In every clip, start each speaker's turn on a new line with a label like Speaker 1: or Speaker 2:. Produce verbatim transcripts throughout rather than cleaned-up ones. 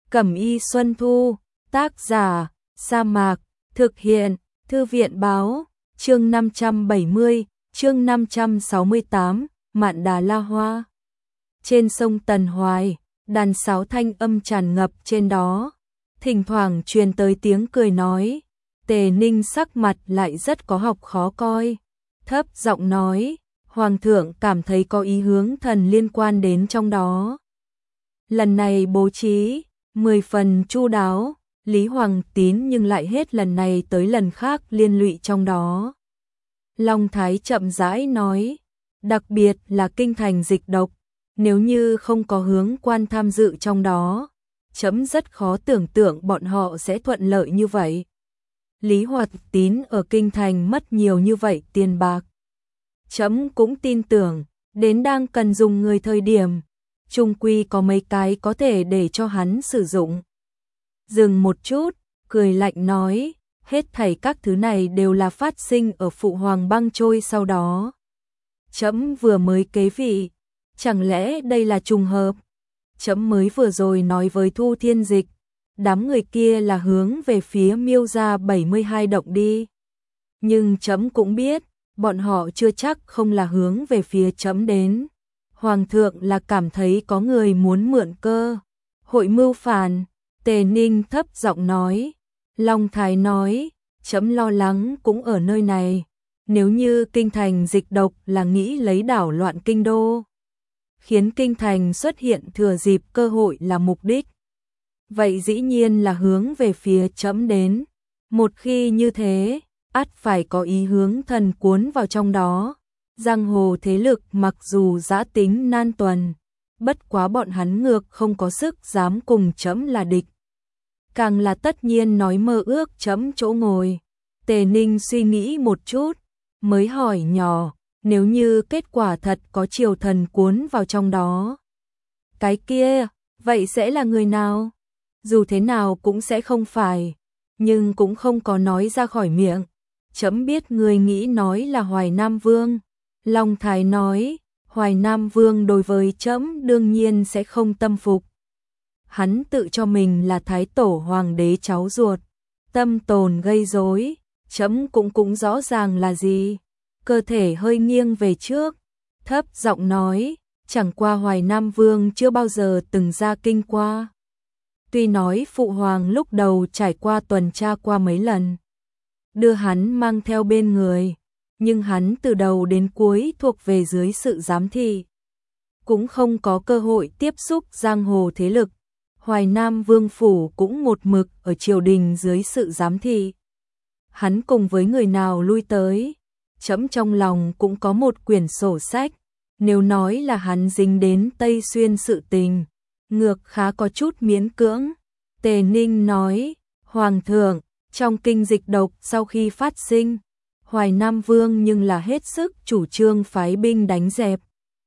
Speaker 1: Cẩm y Xuân Thu, tác giả, Sa Mạc, thực hiện, Thư viện báo, chương năm trăm bảy mươi, chương năm trăm sáu mươi tám, Mạn Đà La Hoa. Trên sông Tần Hoài, đàn sáo thanh âm tràn ngập trên đó, thỉnh thoảng truyền tới tiếng cười nói. Tề Ninh sắc mặt lại rất có học khó coi, thấp giọng nói, Hoàng thượng cảm thấy có ý hướng thần liên quan đến trong đó. Lần này bố trí, mười phần chu đáo, Lý Hoàng Tín nhưng lại hết lần này tới lần khác liên lụy trong đó. Long Thái chậm rãi nói, đặc biệt là kinh thành dịch độc, nếu như không có hướng quan tham dự trong đó, chấm rất khó tưởng tượng bọn họ sẽ thuận lợi như vậy. Lý Hoàng Tín ở kinh thành mất nhiều như vậy tiền bạc. Chấm cũng tin tưởng, đến đang cần dùng người thời điểm, chung quy có mấy cái có thể để cho hắn sử dụng. Dừng một chút, cười lạnh nói, hết thảy các thứ này đều là phát sinh ở Phụ Hoàng băng trôi sau đó. Chấm vừa mới kế vị, chẳng lẽ đây là trùng hợp? Chấm mới vừa rồi nói với Thu Thiên Dịch, đám người kia là hướng về phía Miêu gia bảy mươi hai động đi. Nhưng chấm cũng biết, bọn họ chưa chắc không là hướng về phía chấm đến. Hoàng thượng là cảm thấy có người muốn mượn cơ hội mưu phản. Tề Ninh thấp giọng nói. Long Thái nói, chấm lo lắng cũng ở nơi này. Nếu như kinh thành dịch độc là nghĩ lấy đảo loạn kinh đô, khiến kinh thành xuất hiện thừa dịp cơ hội là mục đích, vậy dĩ nhiên là hướng về phía chấm đến. Một khi như thế, ắt phải có ý hướng thần cuốn vào trong đó. Giang hồ thế lực mặc dù dã tính nan tuần, bất quá bọn hắn ngược không có sức dám cùng chấm là địch. Càng là tất nhiên nói mơ ước chấm chỗ ngồi. Tề Ninh suy nghĩ một chút, mới hỏi nhỏ, nếu như kết quả thật có triều thần cuốn vào trong đó, cái kia, vậy sẽ là người nào? Dù thế nào cũng sẽ không phải, nhưng cũng không có nói ra khỏi miệng. Chấm biết người nghĩ nói là Hoài Nam Vương. Long Thái nói, Hoài Nam Vương đối với chấm đương nhiên sẽ không tâm phục. Hắn tự cho mình là thái tổ hoàng đế cháu ruột, tâm tồn gây rối, chấm cũng cũng rõ ràng là gì. Cơ thể hơi nghiêng về trước, thấp giọng nói, chẳng qua Hoài Nam Vương chưa bao giờ từng ra kinh qua. Tuy nói Phụ Hoàng lúc đầu trải qua tuần tra qua mấy lần, đưa hắn mang theo bên người, nhưng hắn từ đầu đến cuối thuộc về dưới sự giám thị, cũng không có cơ hội tiếp xúc giang hồ thế lực. Hoài Nam Vương phủ cũng một mực ở triều đình dưới sự giám thị. Hắn cùng với người nào lui tới, chấm trong lòng cũng có một quyển sổ sách. Nếu nói là hắn dính đến Tây Xuyên sự tình, ngược khá có chút miễn cưỡng. Tề Ninh nói, Hoàng thượng, trong kinh dịch độc sau khi phát sinh, Hoài Nam Vương nhưng là hết sức chủ trương phái binh đánh dẹp,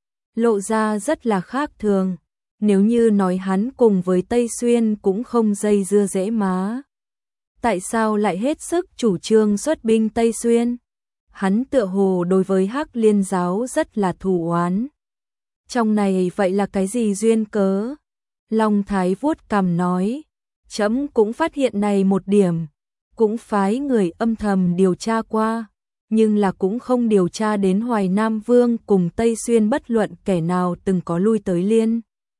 Speaker 1: lộ ra rất là khác thường. Nếu như nói hắn cùng với Tây Xuyên cũng không dây dưa dễ má, tại sao lại hết sức chủ trương xuất binh Tây Xuyên? Hắn tựa hồ đối với Hắc Liên giáo rất là thù oán. Trong này vậy là cái gì duyên cớ? Long Thái vuốt cằm nói, chấm cũng phát hiện này một điểm, cũng phái người âm thầm điều tra qua, nhưng là cũng không điều tra đến Hoài Nam Vương cùng Tây Xuyên bất luận kẻ nào từng có lui tới liên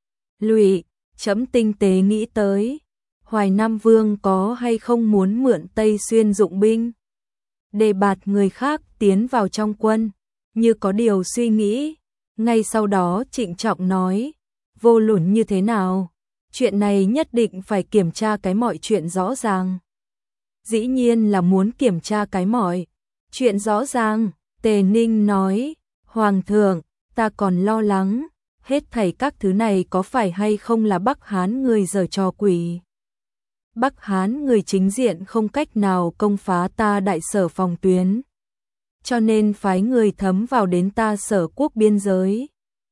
Speaker 1: lụy. Chấm tinh tế nghĩ tới, Hoài Nam Vương có hay không muốn mượn Tây Xuyên dụng binh, đề bạt người khác tiến vào trong quân, như có điều suy nghĩ. Ngay sau đó trịnh trọng nói, vô luận như thế nào, chuyện này nhất định phải kiểm tra cái mọi chuyện rõ ràng. Dĩ nhiên là muốn kiểm tra cái mọi chuyện rõ ràng. Tề Ninh nói, Hoàng thượng, ta còn lo lắng, hết thảy các thứ này có phải hay không là Bắc Hán người giở trò quỷ. Bắc Hán người chính diện không cách nào công phá ta đại sở phòng tuyến, cho nên phái người thấm vào đến ta sở quốc biên giới,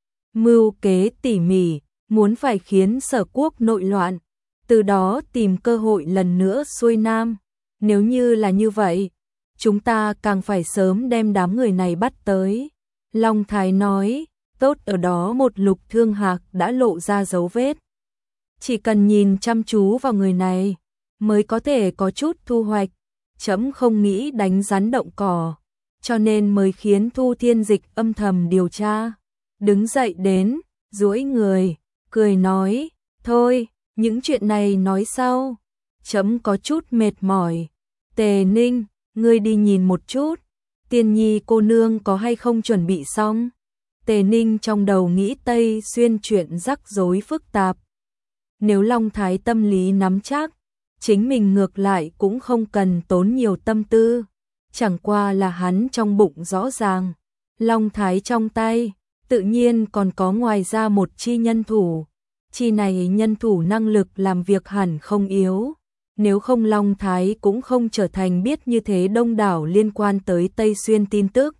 Speaker 1: mưu kế tỉ mỉ, muốn phải khiến sở quốc nội loạn, từ đó tìm cơ hội lần nữa xuôi nam. Nếu như là như vậy, chúng ta càng phải sớm đem đám người này bắt tới. Long Thái nói, tốt, ở đó một Lục Thương Hạc đã lộ ra dấu vết. Chỉ cần nhìn chăm chú vào người này, mới có thể có chút thu hoạch. Trẫm không nghĩ đánh rắn động cỏ, cho nên mới khiến Thu Thiên Dịch âm thầm điều tra. Đứng dậy đến, duỗi người, cười nói, thôi, những chuyện này nói sau. Trẫm có chút mệt mỏi. Tề Ninh, ngươi đi nhìn một chút, Tiên Nhi cô nương có hay không chuẩn bị xong. Tề Ninh trong đầu nghĩ Tây Xuyên chuyện rắc rối phức tạp. Nếu Long Thái tâm lý nắm chắc, chính mình ngược lại cũng không cần tốn nhiều tâm tư. Chẳng qua là hắn trong bụng rõ ràng, Long Thái trong tay, tự nhiên còn có ngoài ra một chi nhân thủ. Chi này nhân thủ năng lực làm việc hẳn không yếu. Nếu không Long Thái cũng không trở thành biết như thế đông đảo liên quan tới Tây Xuyên tin tức.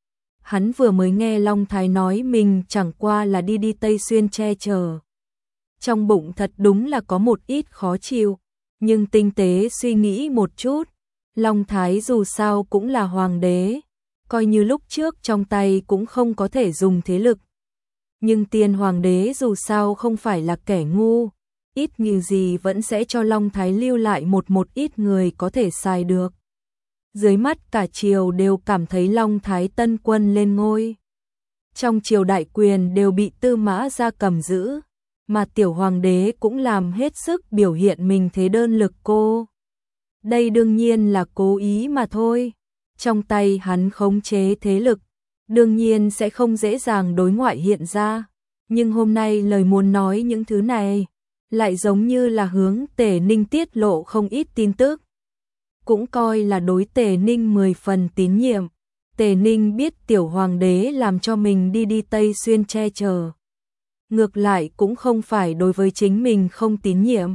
Speaker 1: Hắn vừa mới nghe Long Thái nói mình chẳng qua là đi đi Tây Xuyên che chở. Trong bụng thật đúng là có một ít khó chịu, nhưng tinh tế suy nghĩ một chút, Long Thái dù sao cũng là hoàng đế, coi như lúc trước trong tay cũng không có thể dùng thế lực. Nhưng Tiên hoàng đế dù sao không phải là kẻ ngu, ít nhiều gì vẫn sẽ cho Long Thái lưu lại một một ít người có thể xài được. Dưới mắt cả triều đều cảm thấy Long Thái tân quân lên ngôi. Trong triều đại quyền đều bị Tư Mã Gia cầm giữ, mà tiểu hoàng đế cũng làm hết sức biểu hiện mình thế đơn lực cô. Đây đương nhiên là cố ý mà thôi. Trong tay hắn khống chế thế lực, đương nhiên sẽ không dễ dàng đối ngoại hiện ra. Nhưng hôm nay lời muốn nói những thứ này, lại giống như là hướng Tề Ninh tiết lộ không ít tin tức. Cũng coi là đối Tề Ninh mười phần tín nhiệm. Tề Ninh biết tiểu hoàng đế làm cho mình đi đi Tây Xuyên che chở. Ngược lại cũng không phải đối với chính mình không tín nhiệm.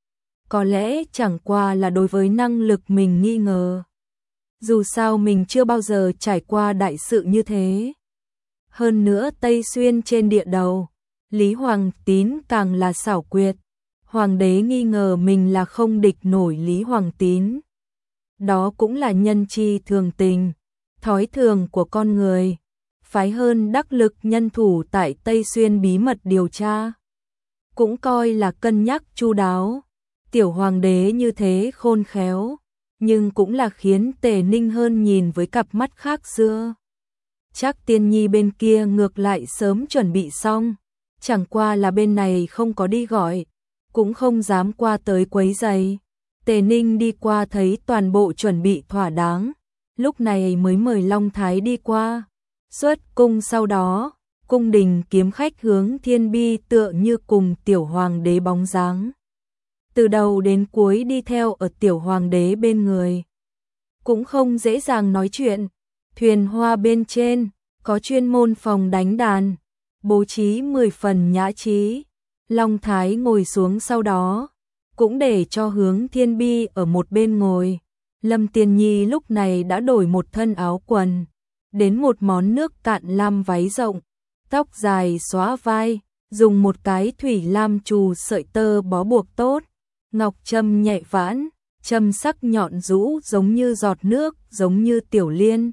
Speaker 1: Có lẽ chẳng qua là đối với năng lực mình nghi ngờ. Dù sao mình chưa bao giờ trải qua đại sự như thế. Hơn nữa Tây Xuyên trên địa đầu, Lý Hoàng Tín càng là xảo quyệt. Hoàng đế nghi ngờ mình là không địch nổi Lý Hoàng Tín. Đó cũng là nhân chi thường tình, thói thường của con người. Phái hơn đắc lực nhân thủ tại Tây Xuyên bí mật điều tra. Cũng coi là cân nhắc chu đáo. Tiểu hoàng đế như thế khôn khéo, nhưng cũng là khiến Tề Ninh hơn nhìn với cặp mắt khác xưa. Chắc Tiên Nhi bên kia ngược lại sớm chuẩn bị xong, chẳng qua là bên này không có đi gọi, cũng không dám qua tới quấy giày. Tề Ninh đi qua thấy toàn bộ chuẩn bị thỏa đáng, lúc này mới mời Long Thái đi qua. Xuất cung sau đó, cung đình kiếm khách hướng Thiên Bi tựa như cùng tiểu hoàng đế bóng dáng. Từ đầu đến cuối đi theo ở tiểu hoàng đế bên người. Cũng không dễ dàng nói chuyện. Thuyền hoa bên trên, có chuyên môn phòng đánh đàn, bố trí mười phần nhã trí. Long Thái ngồi xuống sau đó, cũng để cho hướng Thiên Bi ở một bên ngồi. Lâm Tiên Nhi lúc này đã đổi một thân áo quần, đến một món nước cạn lam váy rộng, tóc dài xóa vai, dùng một cái thủy lam trù sợi tơ bó buộc tốt, ngọc châm nhẹ vãn, châm sắc nhọn rũ giống như giọt nước, giống như tiểu liên.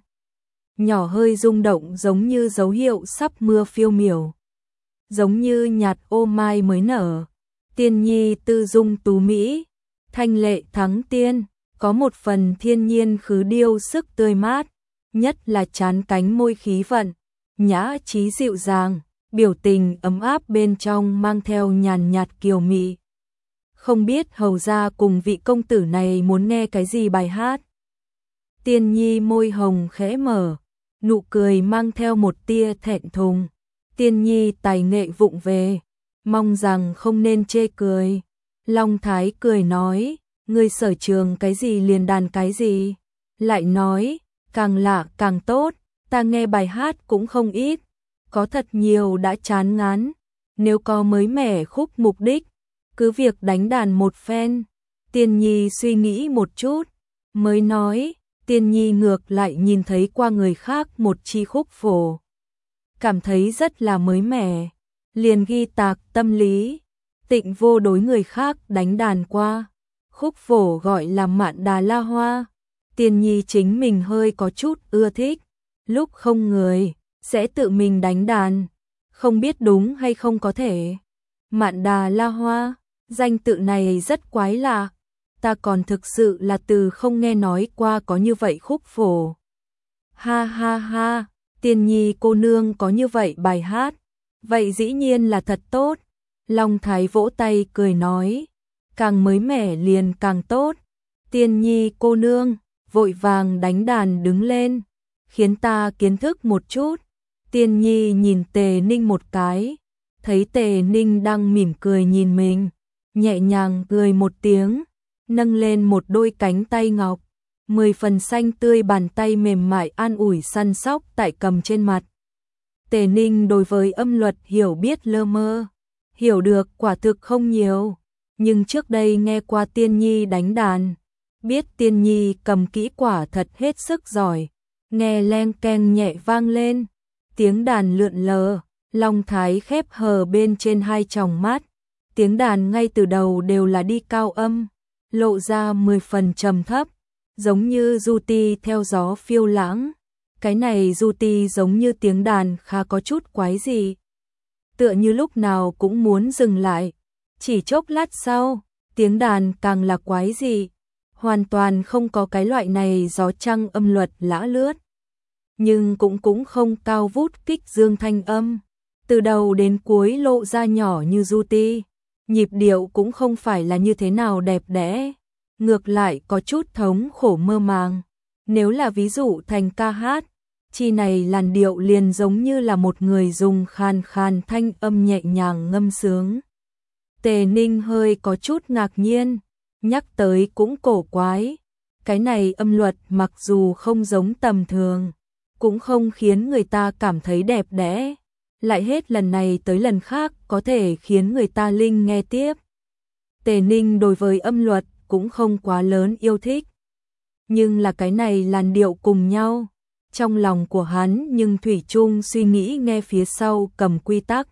Speaker 1: Nhỏ hơi rung động giống như dấu hiệu sắp mưa phiêu miểu. Giống như nhạt ô mai mới nở. Tiên Nhi tư dung tú mỹ, thanh lệ thắng tiên, có một phần thiên nhiên khứ điêu sức tươi mát, nhất là chán cánh môi khí vận, nhã trí dịu dàng, biểu tình ấm áp bên trong mang theo nhàn nhạt kiều mị. Không biết hầu gia cùng vị công tử này muốn nghe cái gì bài hát. Tiên Nhi môi hồng khẽ mở, nụ cười mang theo một tia thẹn thùng. Tiên Nhi tài nghệ vụng về, mong rằng không nên chê cười. Long Thái cười nói, ngươi sở trường cái gì liền đàn cái gì. Lại nói, càng lạ càng tốt, ta nghe bài hát cũng không ít, có thật nhiều đã chán ngán. Nếu có mới mẻ khúc mục đích, cứ việc đánh đàn một phen. Tiên Nhi suy nghĩ một chút, mới nói. Tiên Nhi ngược lại nhìn thấy qua người khác một chi khúc phổ, cảm thấy rất là mới mẻ, liền ghi tạc tâm lý. Tịnh Vô đối người khác đánh đàn qua, khúc phổ gọi là Mạn Đà La Hoa. Tiên Nhi chính mình hơi có chút ưa thích, lúc không người, sẽ tự mình đánh đàn, không biết đúng hay không có thể. Mạn Đà La Hoa, Danh tự này rất quái lạ, ta còn thực sự là từ không nghe nói qua có như vậy khúc phổ. Ha ha ha, Tiên Nhi cô nương có như vậy bài hát, vậy dĩ nhiên là thật tốt. Long Thái vỗ tay cười nói, càng mới mẻ liền càng tốt. Tiên Nhi cô nương, vội vàng đánh đàn đứng lên, khiến ta kiến thức một chút. Tiên Nhi nhìn Tề Ninh một cái, thấy Tề Ninh đang mỉm cười nhìn mình, nhẹ nhàng cười một tiếng, nâng lên một đôi cánh tay ngọc, mười phần xanh tươi, bàn tay mềm mại an ủi săn sóc tại cầm trên mặt. Tề Ninh đối với âm luật hiểu biết lơ mơ, hiểu được quả thực không nhiều, nhưng trước đây nghe qua Tiên Nhi đánh đàn, biết Tiên Nhi cầm kỹ quả thật hết sức giỏi, nghe leng keng nhẹ vang lên, tiếng đàn lượn lờ, Long Thái khép hờ bên trên hai tròng mắt, tiếng đàn ngay từ đầu đều là đi cao âm, lộ ra mười phần trầm thấp, giống như du ti theo gió phiêu lãng. Cái này du ti giống như tiếng đàn khá có chút quái dị, tựa như lúc nào cũng muốn dừng lại. Chỉ chốc lát sau, tiếng đàn càng là quái dị, hoàn toàn không có cái loại này gió trăng âm luật lã lướt, nhưng cũng cũng không cao vút kích dương thanh âm, từ đầu đến cuối lộ ra nhỏ như du ti, nhịp điệu cũng không phải là như thế nào đẹp đẽ, ngược lại có chút thống khổ mơ màng. Nếu là ví dụ thành ca hát, chi này làn điệu liền giống như là một người dùng khàn khàn thanh âm nhẹ nhàng ngâm sướng. Tề Ninh hơi có chút ngạc nhiên, nhắc tới cũng cổ quái, cái này âm luật mặc dù không giống tầm thường, cũng không khiến người ta cảm thấy đẹp đẽ, lại hết lần này tới lần khác có thể khiến người ta linh nghe tiếp. Tề Ninh đối với âm luật cũng không quá lớn yêu thích, nhưng là cái này làn điệu cùng nhau, trong lòng của hắn nhưng thủy chung suy nghĩ nghe phía sau cầm quy tắc.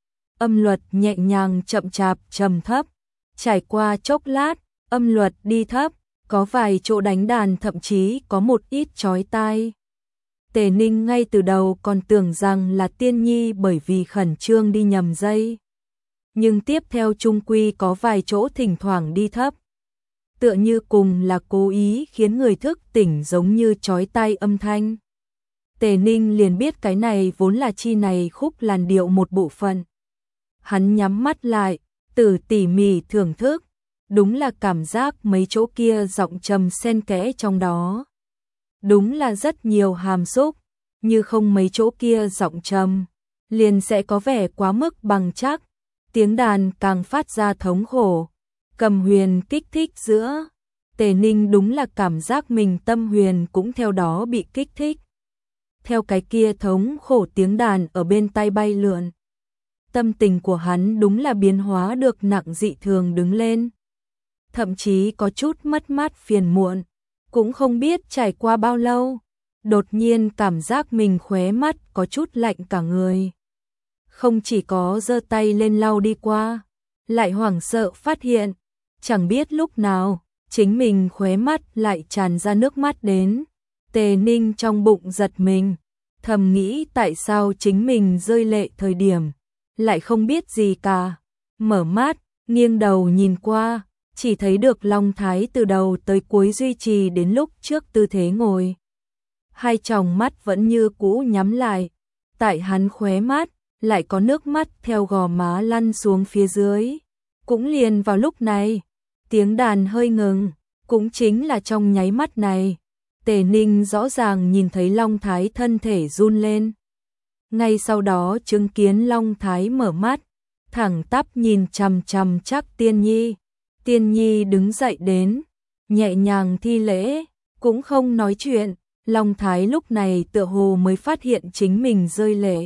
Speaker 1: Âm luật nhẹ nhàng chậm chạp trầm thấp, trải qua chốc lát, âm luật đi thấp, có vài chỗ đánh đàn thậm chí có một ít chói tai. Tề Ninh ngay từ đầu còn tưởng rằng là Tiên Nhi bởi vì khẩn trương đi nhầm dây, nhưng tiếp theo chung quy có vài chỗ thỉnh thoảng đi thấp, tựa như cùng là cố ý khiến người thức tỉnh giống như chói tai âm thanh. Tề Ninh liền biết cái này vốn là chi này khúc làn điệu một bộ phận. Hắn nhắm mắt lại, từ tỉ mỉ thưởng thức, đúng là cảm giác mấy chỗ kia giọng trầm xen kẽ trong đó. Đúng là rất nhiều hàm xúc, như không mấy chỗ kia giọng trầm, liền sẽ có vẻ quá mức bằng chắc, tiếng đàn càng phát ra thống khổ, cầm huyền kích thích giữa. Tề Ninh đúng là cảm giác mình tâm huyền cũng theo đó bị kích thích. Theo cái kia thống khổ tiếng đàn ở bên tai bay lượn, tâm tình của hắn đúng là biến hóa được nặng dị thường đứng lên. Thậm chí có chút mất mát phiền muộn, cũng không biết trải qua bao lâu, đột nhiên cảm giác mình khóe mắt có chút lạnh cả người. Không chỉ có giơ tay lên lau đi qua, lại hoảng sợ phát hiện, chẳng biết lúc nào, chính mình khóe mắt lại tràn ra nước mắt đến. Tề Ninh trong bụng giật mình, thầm nghĩ tại sao chính mình rơi lệ thời điểm, lại không biết gì cả. Mở mắt, nghiêng đầu nhìn qua, chỉ thấy được Long Thái từ đầu tới cuối duy trì đến lúc trước tư thế ngồi. Hai tròng mắt vẫn như cũ nhắm lại, tại hắn khóe mắt, lại có nước mắt theo gò má lăn xuống phía dưới. Cũng liền vào lúc này, tiếng đàn hơi ngừng, cũng chính là trong nháy mắt này, Tề Ninh rõ ràng nhìn thấy Long Thái thân thể run lên. Ngay sau đó chứng kiến Long Thái mở mắt, thẳng tắp nhìn chằm chằm chắc Tiên Nhi. Tiên Nhi đứng dậy đến, nhẹ nhàng thi lễ, cũng không nói chuyện. Long Thái lúc này tựa hồ mới phát hiện chính mình rơi lệ,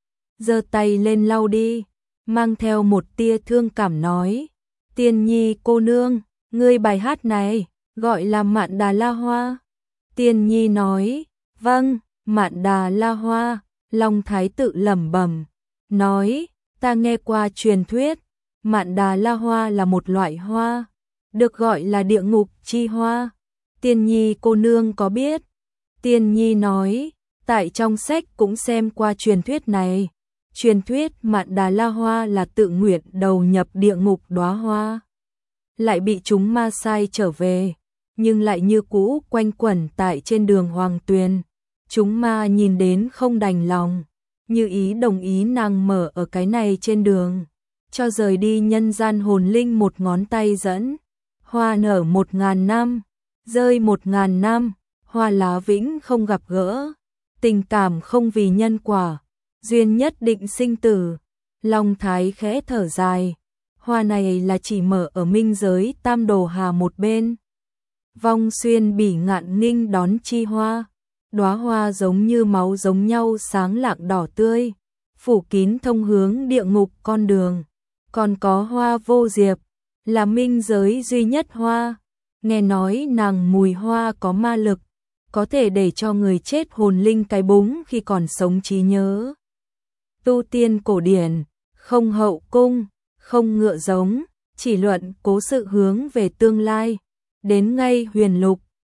Speaker 1: giơ tay lên lau đi, mang theo một tia thương cảm nói: Tiên Nhi cô nương, ngươi bài hát này gọi là Mạn Đà La Hoa. Tiên Nhi nói: vâng, Mạn Đà La Hoa. Long Thái tự lẩm bẩm nói: ta nghe qua truyền thuyết, Mạn Đà La Hoa là một loại hoa, được gọi là địa ngục chi hoa. Tiên Nhi cô nương có biết? Tiên Nhi nói: tại trong sách cũng xem qua truyền thuyết này, Truyền thuyết Mạn Đà La Hoa là tự nguyện đầu nhập địa ngục đóa hoa, lại bị chúng ma sai trở về, nhưng lại như cũ quanh quẩn tại trên đường Hoàng Tuyền. Chúng ma nhìn đến không đành lòng, như ý đồng ý nàng mở ở cái này trên đường, cho rời đi nhân gian hồn linh một ngón tay dẫn. Hoa nở một ngàn năm, rơi một ngàn năm, hoa lá vĩnh không gặp gỡ, tình cảm không vì nhân quả, duyên nhất định sinh tử. Long Thái khẽ thở dài, hoa này là chỉ mở ở minh giới Tam Đồ Hà một bên. Vong xuyên bỉ ngạn nghinh đón chi hoa, đóa hoa giống như máu giống nhau sáng lạng đỏ tươi, phủ kín thông hướng địa ngục con đường. Còn có hoa vô diệp, là minh giới duy nhất hoa, nghe nói nàng mùi hoa có ma lực, có thể để cho người chết hồn linh cái búng khi còn sống trí nhớ. Tu tiên cổ điển, không hậu cung, không ngựa giống, chỉ luận cố sự hướng về tương lai, đến ngay huyền lục,